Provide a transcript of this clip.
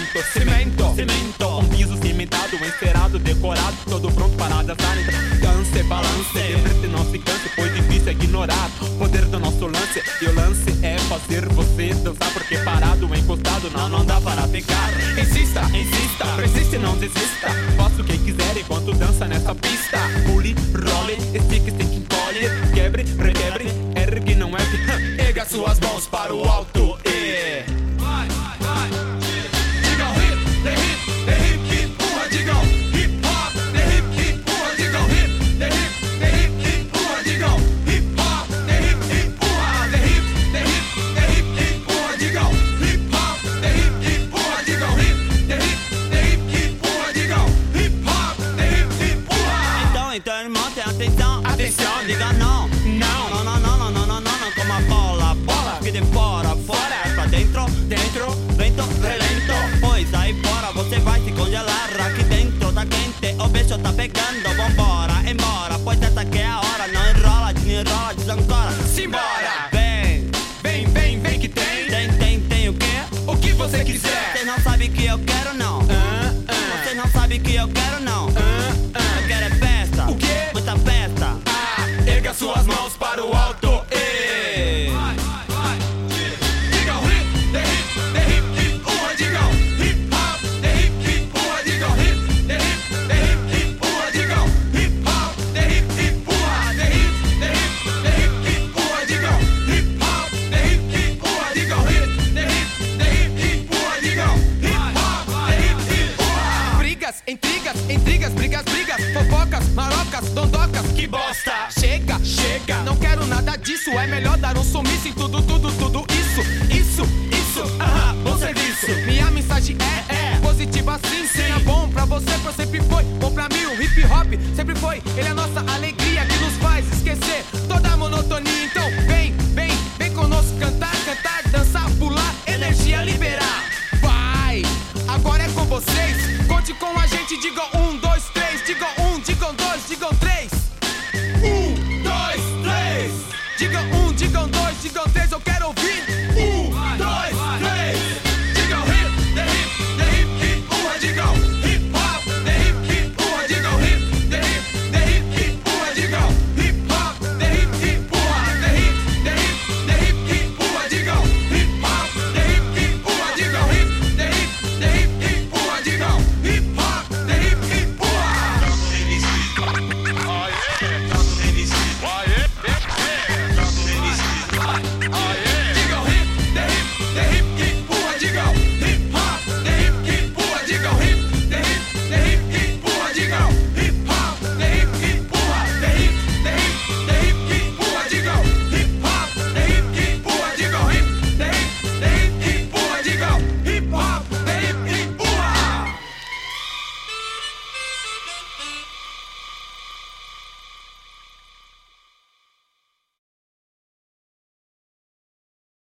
cimento. Um piso cimentado, encerado, decorado, todo pronto para dançar. Dance, balance, lembre-se, não se canse, pois difícil é ignorar o poder do nosso lance. E o lance é fazer você dançar, porque parado, encostado, não dá para ficar. Insista, persiste, não desista. Faça o que quiser enquanto dança nessa pista. Pule, role, estique, stick, encolhe, quebre, requebre, ergue, não é que erga suas mãos para o alto e vai. Digam hip, the hip, empurra, digam hip hop, the hip, empurra, digam hip, the hip, empurra, digam hip hop, the hip, empurra, the hip, empurra, digam hip hop, the hip, empurra, digam hip, the hip, empurra, digam hip hop, the hip, empurra. Então, irmão, tem atenção, diga não, como a bola, que de fora, é pra dentro, vento, relento, pois aí fora você vai se congelar, aqui dentro tá quente, o bicho tá pegando, vambora, embora, pois essa que é a hora, não enrola, desancora, Simbora! Vem que tem o quê? o que você quiser. Vocês não sabem que eu quero não, vocês não sabem que eu quero não, eu quero é festa, O quê? muita festa. Erga suas mãos para o alto e digam hip, the hip, empurra, digam hip hop, the hip, empurra, digam hip, the hip, empurra, digam hip hop, the hip, empurra, the hip, empurra, digam hip hop, the hip, empurra, digam hip, the hip, empurra, digam hip hop, the hip, empurra. Brigas, intrigas, brigas, fofocas, marocas, dondocas, que bosta. Chega, não quero nada disso. É melhor dar um sumiço em tudo isso, bom serviço. Minha mensagem é positiva sim. É bom pra você, pois sempre foi bom pra mim. O hip hop sempre foi, ele é a nossa alegria.